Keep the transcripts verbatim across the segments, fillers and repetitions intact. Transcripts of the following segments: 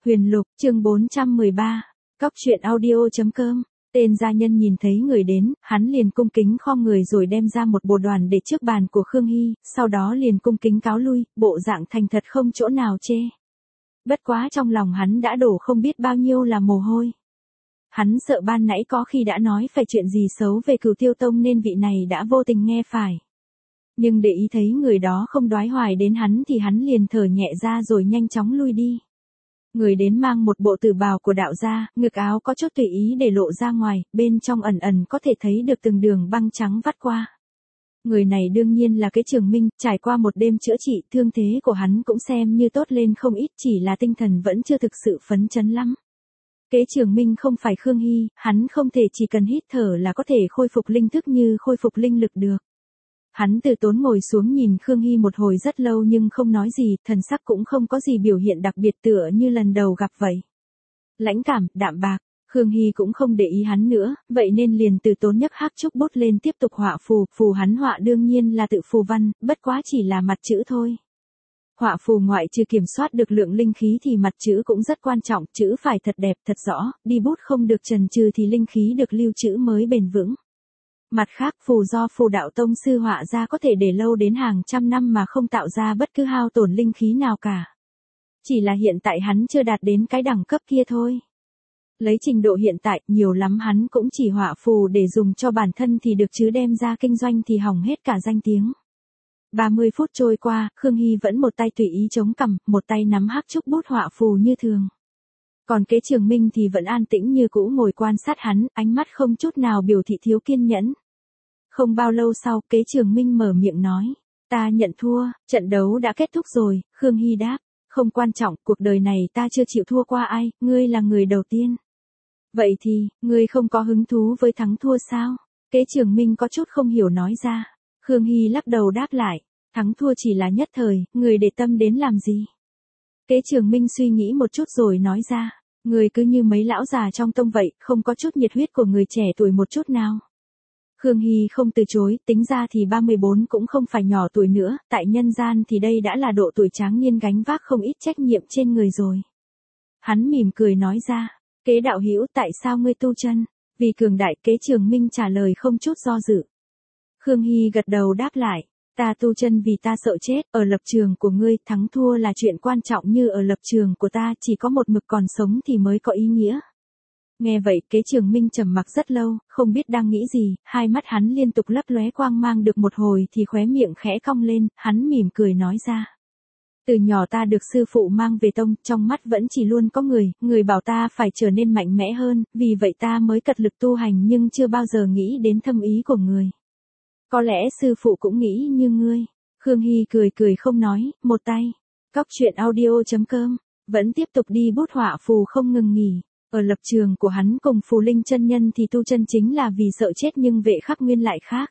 Huyền Lục, chương bốn trăm mười ba, Cóc truyện audio.com. Tên gia nhân nhìn thấy người đến, hắn liền cung kính khom người rồi đem ra một bồ đoàn để trước bàn của Khương Hy, sau đó liền cung kính cáo lui, bộ dạng thành thật không chỗ nào chê. Bất quá trong lòng hắn đã đổ không biết bao nhiêu là mồ hôi. Hắn sợ ban nãy có khi đã nói phải chuyện gì xấu về Cửu Tiêu Tông nên vị này đã vô tình nghe phải. Nhưng để ý thấy người đó không đoái hoài đến hắn thì hắn liền thở nhẹ ra rồi nhanh chóng lui đi. Người đến mang một bộ tử bào của đạo gia, ngực áo có chút tùy ý để lộ ra ngoài, bên trong ẩn ẩn có thể thấy được từng đường băng trắng vắt qua. Người này đương nhiên là Kế Trường Minh, trải qua một đêm chữa trị, thương thế của hắn cũng xem như tốt lên không ít, chỉ là tinh thần vẫn chưa thực sự phấn chấn lắm. Kế Trường Minh không phải Khương Hy, hắn không thể chỉ cần hít thở là có thể khôi phục linh thức như khôi phục linh lực được. Hắn từ tốn ngồi xuống nhìn Khương Hy một hồi rất lâu nhưng không nói gì, thần sắc cũng không có gì biểu hiện đặc biệt tựa như lần đầu gặp vậy. Lãnh cảm, đạm bạc, Khương Hy cũng không để ý hắn nữa, vậy nên liền từ tốn nhấc hắc trúc bút lên tiếp tục họa phù, phù hắn họa đương nhiên là tự phù văn, bất quá chỉ là mặt chữ thôi. Họa phù ngoại trừ kiểm soát được lượng linh khí thì mặt chữ cũng rất quan trọng, chữ phải thật đẹp, thật rõ, đi bút không được chần chừ thì linh khí được lưu trữ mới bền vững. Mặt khác phù do phù đạo tông sư họa ra có thể để lâu đến hàng trăm năm mà không tạo ra bất cứ hao tổn linh khí nào cả. Chỉ là hiện tại hắn chưa đạt đến cái đẳng cấp kia thôi. Lấy trình độ hiện tại, nhiều lắm hắn cũng chỉ họa phù để dùng cho bản thân thì được chứ đem ra kinh doanh thì hỏng hết cả danh tiếng. ba mươi phút trôi qua, Khương Hy vẫn một tay tùy ý chống cằm, một tay nắm hắc trúc bút họa phù như thường. Còn Kế Trường Minh thì vẫn an tĩnh như cũ ngồi quan sát hắn, ánh mắt không chút nào biểu thị thiếu kiên nhẫn. Không bao lâu sau, Kế Trường Minh mở miệng nói, ta nhận thua, trận đấu đã kết thúc rồi. Khương Hy đáp, không quan trọng, cuộc đời này ta chưa chịu thua qua ai, ngươi là người đầu tiên. Vậy thì, ngươi không có hứng thú với thắng thua sao? Kế Trường Minh có chút không hiểu nói ra. Khương Hy lắc đầu đáp lại, thắng thua chỉ là nhất thời, người để tâm đến làm gì? Kế Trường Minh suy nghĩ một chút rồi nói ra, người cứ như mấy lão già trong tông vậy, không có chút nhiệt huyết của người trẻ tuổi một chút nào. Khương Hy không từ chối, tính ra thì ba mươi bốn cũng không phải nhỏ tuổi nữa, tại nhân gian thì đây đã là độ tuổi tráng niên gánh vác không ít trách nhiệm trên người rồi. Hắn mỉm cười nói ra, Kế đạo hữu tại sao ngươi tu chân? Vì cường đại. Kế Trường Minh trả lời không chút do dự. Khương Hy gật đầu đáp lại, ta tu chân vì ta sợ chết, ở lập trường của ngươi, thắng thua là chuyện quan trọng như ở lập trường của ta, chỉ có một mực còn sống thì mới có ý nghĩa. Nghe vậy, Kế Trường Minh trầm mặc rất lâu, không biết đang nghĩ gì, hai mắt hắn liên tục lấp lóe quang mang được một hồi thì khóe miệng khẽ cong lên, hắn mỉm cười nói ra. Từ nhỏ ta được sư phụ mang về tông, trong mắt vẫn chỉ luôn có người, người bảo ta phải trở nên mạnh mẽ hơn, vì vậy ta mới cật lực tu hành nhưng chưa bao giờ nghĩ đến thâm ý của người. Có lẽ sư phụ cũng nghĩ như ngươi. Khương Hy cười cười không nói, một tay. Cóc truyện audio.com, vẫn tiếp tục đi bút họa phù không ngừng nghỉ. Ở lập trường của hắn cùng Phù Linh chân nhân thì tu chân chính là vì sợ chết nhưng Vệ Khắc Nguyên lại khác.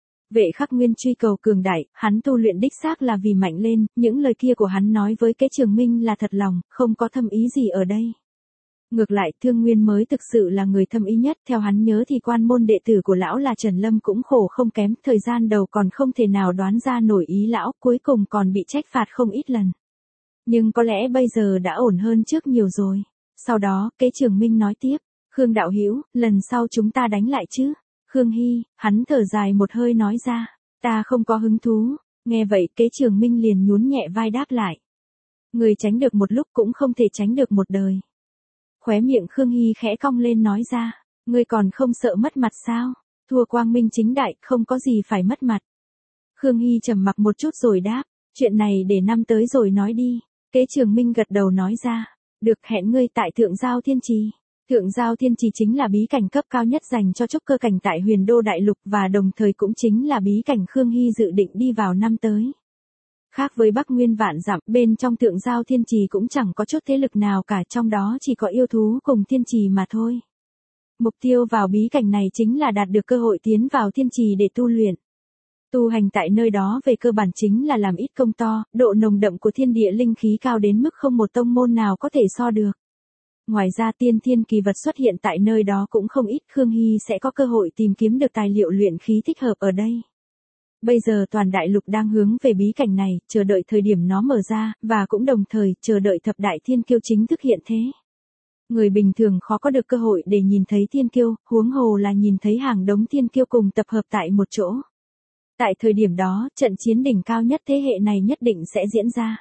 Vệ Khắc Nguyên truy cầu cường đại, hắn tu luyện đích xác là vì mạnh lên, những lời kia của hắn nói với Kế Trường Minh là thật lòng, không có thâm ý gì ở đây. Ngược lại, Thương Nguyên mới thực sự là người thâm ý nhất, theo hắn nhớ thì quan môn đệ tử của lão là Trần Lâm cũng khổ không kém, thời gian đầu còn không thể nào đoán ra nổi ý lão, cuối cùng còn bị trách phạt không ít lần. Nhưng có lẽ bây giờ đã ổn hơn trước nhiều rồi. Sau đó, Kế Trường Minh nói tiếp, Khương đạo hữu, lần sau chúng ta đánh lại chứ? Khương Hy, hắn thở dài một hơi nói ra, ta không có hứng thú. Nghe vậy, Kế Trường Minh liền nhún nhẹ vai đáp lại. Người tránh được một lúc cũng không thể tránh được một đời. Khóe miệng Khương Hy khẽ cong lên nói ra, ngươi còn không sợ mất mặt sao? Thua quang minh chính đại, không có gì phải mất mặt. Khương Hy trầm mặc một chút rồi đáp, chuyện này để năm tới rồi nói đi. Kế Trường Minh gật đầu nói ra, được, hẹn ngươi tại Thượng Giao Thiên Trì. Thượng Giao Thiên Trì chính là bí cảnh cấp cao nhất dành cho trúc cơ cảnh tại Huyền Đô Đại Lục và đồng thời cũng chính là bí cảnh Khương Hy dự định đi vào năm tới. Khác với Bắc Nguyên vạn dặm, bên trong Thượng Giao Thiên Trì cũng chẳng có chút thế lực nào cả, trong đó chỉ có yêu thú cùng thiên trì mà thôi. Mục tiêu vào bí cảnh này chính là đạt được cơ hội tiến vào thiên trì để tu luyện. Tu hành tại nơi đó về cơ bản chính là làm ít công to, độ nồng đậm của thiên địa linh khí cao đến mức không một tông môn nào có thể so được. Ngoài ra tiên thiên kỳ vật xuất hiện tại nơi đó cũng không ít, Khương Hy sẽ có cơ hội tìm kiếm được tài liệu luyện khí thích hợp ở đây. Bây giờ toàn đại lục đang hướng về bí cảnh này, chờ đợi thời điểm nó mở ra, và cũng đồng thời chờ đợi thập đại thiên kiêu chính thức hiện thế. Người bình thường khó có được cơ hội để nhìn thấy thiên kiêu, huống hồ là nhìn thấy hàng đống thiên kiêu cùng tập hợp tại một chỗ. Tại thời điểm đó, trận chiến đỉnh cao nhất thế hệ này nhất định sẽ diễn ra.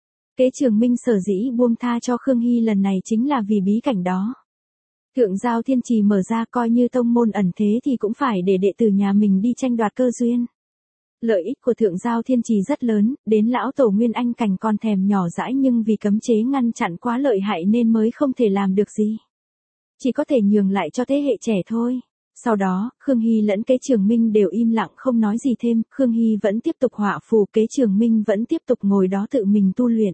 Kế Trường Minh sở dĩ buông tha cho Khương Hy lần này chính là vì bí cảnh đó. Thượng Giao Thiên Trì mở ra, coi như tông môn ẩn thế thì cũng phải để đệ tử nhà mình đi tranh đoạt cơ duyên. Lợi ích của Thượng Giao Thiên Trì rất lớn, đến lão tổ Nguyên Anh Cảnh còn thèm nhỏ dãi, nhưng vì cấm chế ngăn chặn quá lợi hại nên mới không thể làm được gì. Chỉ có thể nhường lại cho thế hệ trẻ thôi. Sau đó, Khương Hy lẫn Kế Trường Minh đều im lặng không nói gì thêm, Khương Hy vẫn tiếp tục họa phù, Kế Trường Minh vẫn tiếp tục ngồi đó tự mình tu luyện.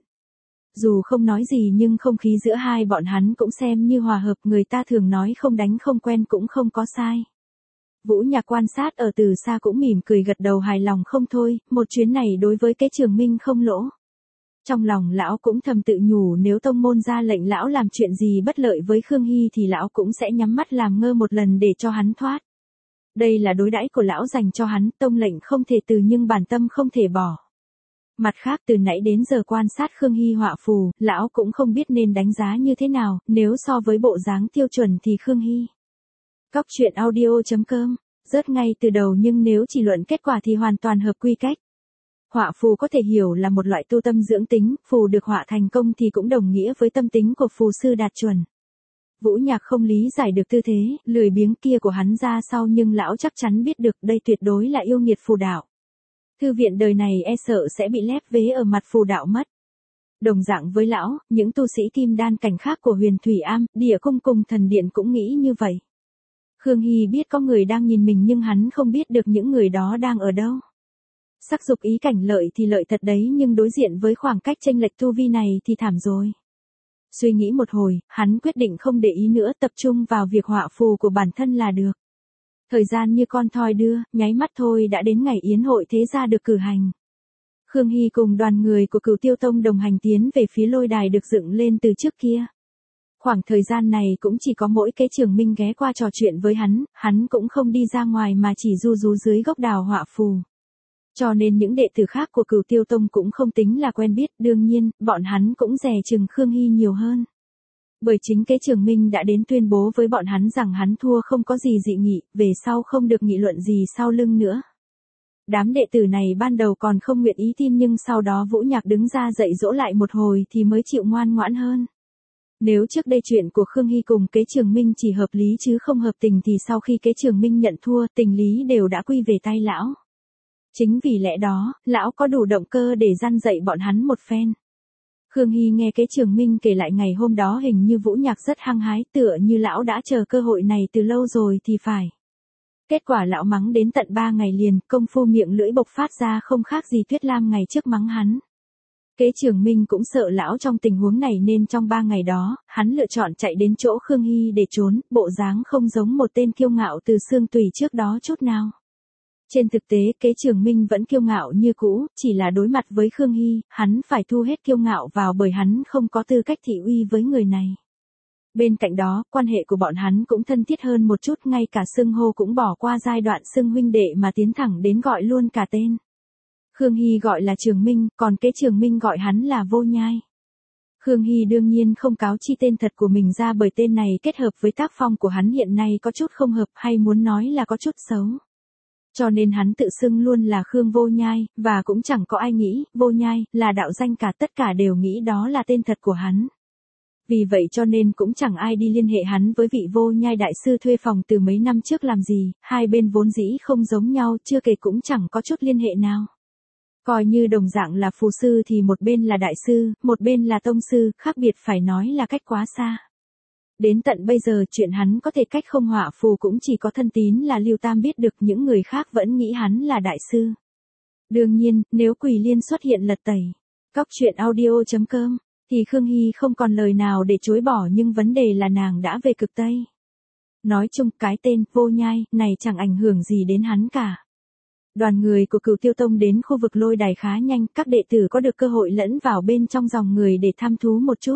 Dù không nói gì nhưng không khí giữa hai bọn hắn cũng xem như hòa hợp, người ta thường nói không đánh không quen cũng không có sai. Vũ Nhạc quan sát ở từ xa cũng mỉm cười gật đầu hài lòng không thôi, một chuyến này đối với Kế Trường Minh không lỗ. Trong lòng lão cũng thầm tự nhủ, nếu tông môn ra lệnh lão làm chuyện gì bất lợi với Khương Hy thì lão cũng sẽ nhắm mắt làm ngơ một lần để cho hắn thoát. Đây là đối đãi của lão dành cho hắn, tông lệnh không thể từ nhưng bản tâm không thể bỏ. Mặt khác, từ nãy đến giờ quan sát Khương Hy họa phù, lão cũng không biết nên đánh giá như thế nào, nếu so với bộ dáng tiêu chuẩn thì Khương Hy. Cóc truyện audio chấm com, rớt ngay từ đầu, nhưng nếu chỉ luận kết quả thì hoàn toàn hợp quy cách. Họa phù có thể hiểu là một loại tu tâm dưỡng tính, phù được họa thành công thì cũng đồng nghĩa với tâm tính của phù sư đạt chuẩn. Vũ Nhạc không lý giải được tư thế, lười biếng kia của hắn ra sau, nhưng lão chắc chắn biết được đây tuyệt đối là yêu nghiệt phù đạo. Thư viện đời này e sợ sẽ bị lép vế ở mặt phù đạo mất. Đồng dạng với lão, những tu sĩ kim đan cảnh khác của Huyền Thủy Am, Địa Cung cùng Thần Điện cũng nghĩ như vậy. Khương Hy biết có người đang nhìn mình nhưng hắn không biết được những người đó đang ở đâu. Sắc dục ý cảnh lợi thì lợi thật đấy, nhưng đối diện với khoảng cách chênh lệch tu vi này thì thảm rồi. Suy nghĩ một hồi, hắn quyết định không để ý nữa, tập trung vào việc họa phù của bản thân là được. Thời gian như con thoi đưa, nháy mắt thôi đã đến ngày yến hội thế gia được cử hành. Khương Hy cùng đoàn người của Cửu Tiêu Tông đồng hành tiến về phía lôi đài được dựng lên từ trước kia. Khoảng thời gian này cũng chỉ có mỗi Kế Trường Minh ghé qua trò chuyện với hắn, hắn cũng không đi ra ngoài mà chỉ ru rú dưới gốc đào họa phù. Cho nên những đệ tử khác của Cửu Tiêu Tông cũng không tính là quen biết, đương nhiên, bọn hắn cũng dè chừng Khương Hy nhiều hơn. Bởi chính Kế Trường Minh đã đến tuyên bố với bọn hắn rằng hắn thua không có gì dị nghị, về sau không được nghị luận gì sau lưng nữa. Đám đệ tử này ban đầu còn không nguyện ý tin, nhưng sau đó Vũ Nhạc đứng ra dạy dỗ lại một hồi thì mới chịu ngoan ngoãn hơn. Nếu trước đây chuyện của Khương Hy cùng Kế Trường Minh chỉ hợp lý chứ không hợp tình thì sau khi Kế Trường Minh nhận thua, tình lý đều đã quy về tay lão. Chính vì lẽ đó, lão có đủ động cơ để răn dạy bọn hắn một phen. Khương Hy nghe Kế Trường Minh kể lại ngày hôm đó, hình như Vũ Nhạc rất hăng hái, tựa như lão đã chờ cơ hội này từ lâu rồi thì phải. Kết quả lão mắng đến tận ba ngày liền, công phu miệng lưỡi bộc phát ra không khác gì Tuyết Lam ngày trước mắng hắn. Kế Trường Minh cũng sợ lão trong tình huống này nên trong ba ngày đó, hắn lựa chọn chạy đến chỗ Khương Hy để trốn, bộ dáng không giống một tên kiêu ngạo từ xương tùy trước đó chút nào. Trên thực tế, Kế Trường Minh vẫn kiêu ngạo như cũ, chỉ là đối mặt với Khương Hy, hắn phải thu hết kiêu ngạo vào bởi hắn không có tư cách thị uy với người này. Bên cạnh đó, quan hệ của bọn hắn cũng thân thiết hơn một chút, ngay cả xưng hô cũng bỏ qua giai đoạn xưng huynh đệ mà tiến thẳng đến gọi luôn cả tên. Khương Hy gọi là Trường Minh, còn Kế Trường Minh gọi hắn là Vô Nhai. Khương Hy đương nhiên không cáo chi tên thật của mình ra bởi tên này kết hợp với tác phong của hắn hiện nay có chút không hợp, hay muốn nói là có chút xấu. Cho nên hắn tự xưng luôn là Khương Vô Nhai, và cũng chẳng có ai nghĩ, Vô Nhai, là đạo danh cả, tất cả đều nghĩ đó là tên thật của hắn. Vì vậy cho nên cũng chẳng ai đi liên hệ hắn với vị Vô Nhai đại sư thuê phòng từ mấy năm trước làm gì, hai bên vốn dĩ không giống nhau, chưa kể cũng chẳng có chút liên hệ nào. Coi như đồng dạng là phù sư thì một bên là đại sư, một bên là tông sư, khác biệt phải nói là cách quá xa. Đến tận bây giờ chuyện hắn có thể cách không họa phù cũng chỉ có thân tín là Lưu Tam biết được, những người khác vẫn nghĩ hắn là đại sư. Đương nhiên, nếu Quỷ Liên xuất hiện lật tẩy, cóc truyện audio chấm com, thì Khương Hy không còn lời nào để chối bỏ, nhưng vấn đề là nàng đã về cực Tây. Nói chung cái tên Vô Nhai này chẳng ảnh hưởng gì đến hắn cả. Đoàn người của Cửu Tiêu Tông đến khu vực lôi đài khá nhanh, các đệ tử có được cơ hội lẫn vào bên trong dòng người để tham thú một chút.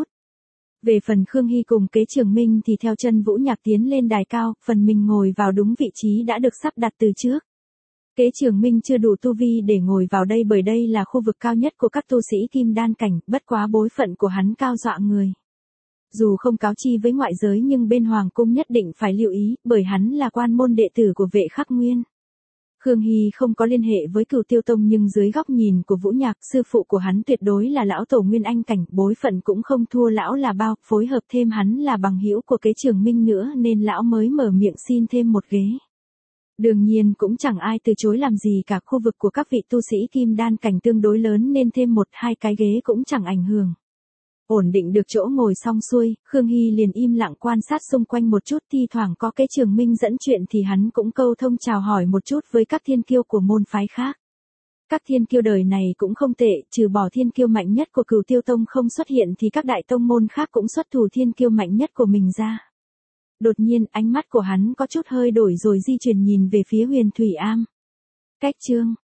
Về phần Khương Hy cùng Kế Trường Minh thì theo chân Vũ Nhạc tiến lên đài cao, phần mình ngồi vào đúng vị trí đã được sắp đặt từ trước. Kế Trường Minh chưa đủ tu vi để ngồi vào đây bởi đây là khu vực cao nhất của các tu sĩ kim đan cảnh, bất quá bối phận của hắn cao dọa người. Dù không cáo chi với ngoại giới nhưng bên Hoàng cung nhất định phải lưu ý, bởi hắn là quan môn đệ tử của Vệ Khắc Nguyên. Khương Hy không có liên hệ với Cửu Tiêu Tông nhưng dưới góc nhìn của Vũ Nhạc, sư phụ của hắn tuyệt đối là lão tổ Nguyên Anh cảnh, bối phận cũng không thua lão là bao, phối hợp thêm hắn là bằng hữu của Kế Trường Minh nữa nên lão mới mở miệng xin thêm một ghế. Đương nhiên cũng chẳng ai từ chối làm gì cả, khu vực của các vị tu sĩ kim đan cảnh tương đối lớn nên thêm một hai cái ghế cũng chẳng ảnh hưởng. Ổn định được chỗ ngồi xong xuôi, Khương Hy liền im lặng quan sát xung quanh một chút, thi thoảng có Kế Trường Minh dẫn chuyện thì hắn cũng câu thông chào hỏi một chút với các thiên kiêu của môn phái khác. Các thiên kiêu đời này cũng không tệ, trừ bỏ thiên kiêu mạnh nhất của Cửu Tiêu Tông không xuất hiện thì các đại tông môn khác cũng xuất thủ thiên kiêu mạnh nhất của mình ra. Đột nhiên ánh mắt của hắn có chút hơi đổi rồi di chuyển nhìn về phía Huyền Thủy Am. Cách chương